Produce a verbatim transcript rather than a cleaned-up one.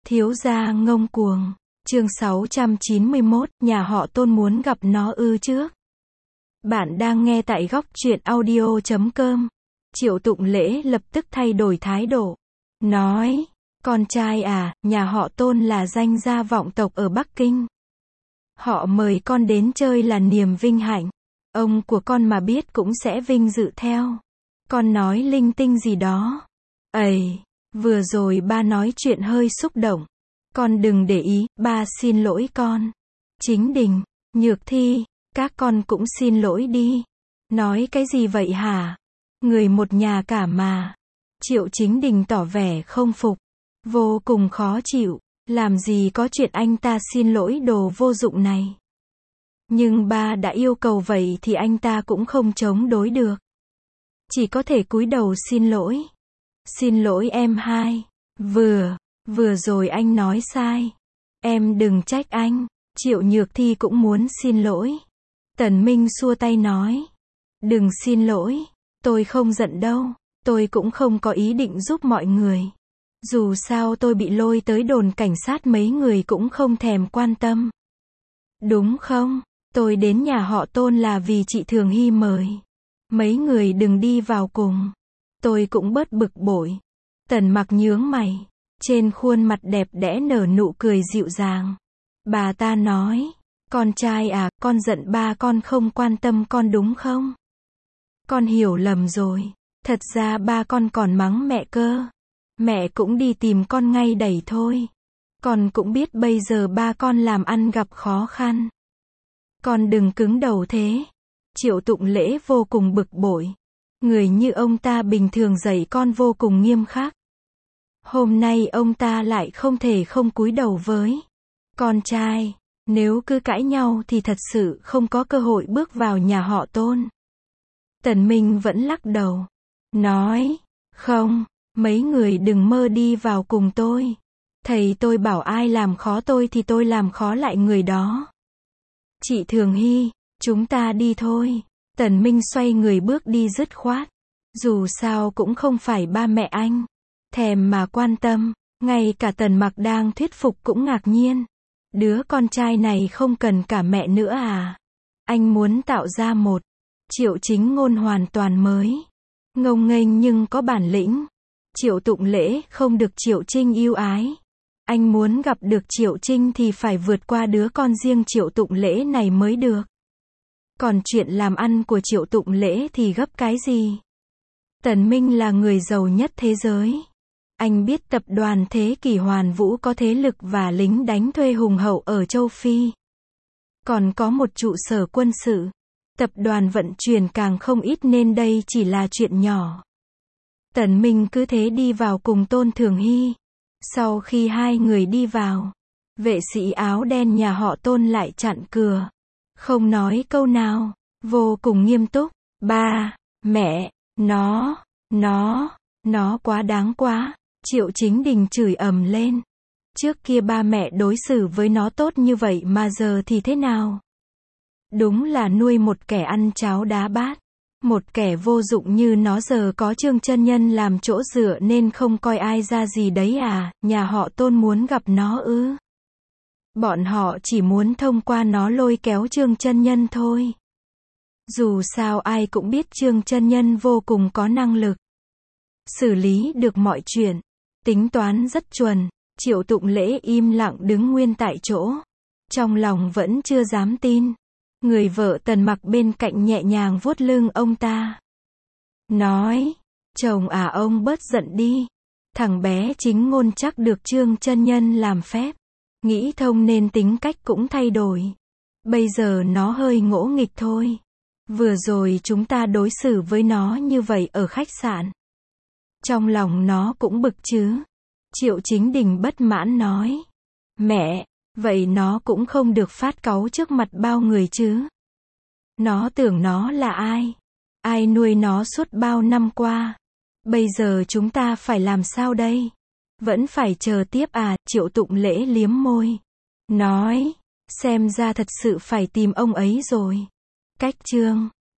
Thiếu gia ngông cuồng. Chương sáu trăm chín mươi mốt, nhà họ Tôn muốn gặp nó ư trước. Bạn đang nghe tại góc truyện audio chấm com. Triệu Tụng Lễ lập tức thay đổi thái độ. Nói, con trai à, nhà họ Tôn là danh gia vọng tộc ở Bắc Kinh. Họ mời con đến chơi là niềm vinh hạnh. Ông của con mà biết cũng sẽ vinh dự theo. Con nói linh tinh gì đó. Ầy, vừa rồi ba nói chuyện hơi xúc động. Con đừng để ý, ba xin lỗi con. Chính Đình, Nhược Thi, các con cũng xin lỗi đi. Nói cái gì vậy hả? Người một nhà cả mà. Triệu Chính Đình tỏ vẻ không phục. Vô cùng khó chịu. Làm gì có chuyện anh ta xin lỗi đồ vô dụng này. Nhưng ba đã yêu cầu vậy thì anh ta cũng không chống đối được. Chỉ có thể cúi đầu xin lỗi. Xin lỗi em hai. Vừa, vừa rồi anh nói sai. Em đừng trách anh. Triệu Nhược Thi cũng muốn xin lỗi. Tần Minh xua tay nói. Đừng xin lỗi. Tôi không giận đâu. Tôi cũng không có ý định giúp mọi người. Dù sao tôi bị lôi tới đồn cảnh sát mấy người cũng không thèm quan tâm. Đúng không? Tôi đến nhà họ Tôn là vì chị Thường Hy mời. Mấy người đừng đi vào cùng. Tôi cũng bớt bực bội. Tần Mặc nhướng mày. Trên khuôn mặt đẹp đẽ nở nụ cười dịu dàng. Bà ta nói. Con trai à, con giận ba con không quan tâm con đúng không? Con hiểu lầm rồi. Thật ra ba con còn mắng mẹ cơ. Mẹ cũng đi tìm con ngay đẩy thôi. Con cũng biết bây giờ ba con làm ăn gặp khó khăn. Con đừng cứng đầu thế. Triệu Tụng Lễ vô cùng bực bội. Người như ông ta bình thường dạy con vô cùng nghiêm khắc. Hôm nay ông ta lại không thể không cúi đầu với con trai. Nếu cứ cãi nhau thì thật sự không có cơ hội bước vào nhà họ Tôn. Tần Minh vẫn lắc đầu. Nói, không, mấy người đừng mơ đi vào cùng tôi. Thầy tôi bảo ai làm khó tôi thì tôi làm khó lại người đó. Chị Thường Hy, chúng ta đi thôi. Tần Minh xoay người bước đi dứt khoát. Dù sao cũng không phải ba mẹ anh. Thèm mà quan tâm. Ngay cả Tần Mặc đang thuyết phục cũng ngạc nhiên. Đứa con trai này không cần cả mẹ nữa à? Anh muốn tạo ra một Triệu Chính Ngôn hoàn toàn mới. Ngông nghênh nhưng có bản lĩnh. Triệu Tụng Lễ không được Triệu Trinh yêu ái. Anh muốn gặp được Triệu Trinh thì phải vượt qua đứa con riêng Triệu Tụng Lễ này mới được. Còn chuyện làm ăn của Triệu Tụng Lễ thì gấp cái gì? Tần Minh là người giàu nhất thế giới. Anh biết tập đoàn Thế Kỷ Hoàn Vũ có thế lực và lính đánh thuê hùng hậu ở châu Phi. Còn có một trụ sở quân sự. Tập đoàn vận chuyển càng không ít nên đây chỉ là chuyện nhỏ. Tần Minh cứ thế đi vào cùng Tôn Thường Hy. Sau khi hai người đi vào, vệ sĩ áo đen nhà họ Tôn lại chặn cửa. Không nói câu nào, vô cùng nghiêm túc. Ba, mẹ, nó, nó, nó quá đáng quá. Triệu Chính Đình chửi ầm lên. Trước kia ba mẹ đối xử với nó tốt như vậy mà giờ thì thế nào? Đúng là nuôi một kẻ ăn cháo đá bát. Một kẻ vô dụng như nó giờ có Trương Chân Nhân làm chỗ dựa nên không coi ai ra gì đấy à, nhà họ Tôn muốn gặp nó ư? Bọn họ chỉ muốn thông qua nó lôi kéo Trương Chân Nhân thôi. Dù sao ai cũng biết Trương Chân Nhân vô cùng có năng lực. Xử lý được mọi chuyện. Tính toán rất chuẩn. Triệu Tụng Lễ im lặng đứng nguyên tại chỗ. Trong lòng vẫn chưa dám tin. Người vợ Tần Mặc bên cạnh nhẹ nhàng vuốt lưng ông ta. Nói, chồng à ông bớt giận đi. Thằng bé Chính Ngôn chắc được Trương Chân Nhân làm phép. Nghĩ thông nên tính cách cũng thay đổi. Bây giờ nó hơi ngỗ nghịch thôi. Vừa rồi chúng ta đối xử với nó như vậy ở khách sạn. Trong lòng nó cũng bực chứ. Triệu Chính Đình bất mãn nói. Mẹ, vậy nó cũng không được phát cáu trước mặt bao người chứ. Nó tưởng nó là ai? Ai nuôi nó suốt bao năm qua? Bây giờ chúng ta phải làm sao đây? Vẫn phải chờ tiếp à? Triệu Tụng Lễ liếm môi. Nói, xem ra thật sự phải tìm ông ấy rồi. Cách Trương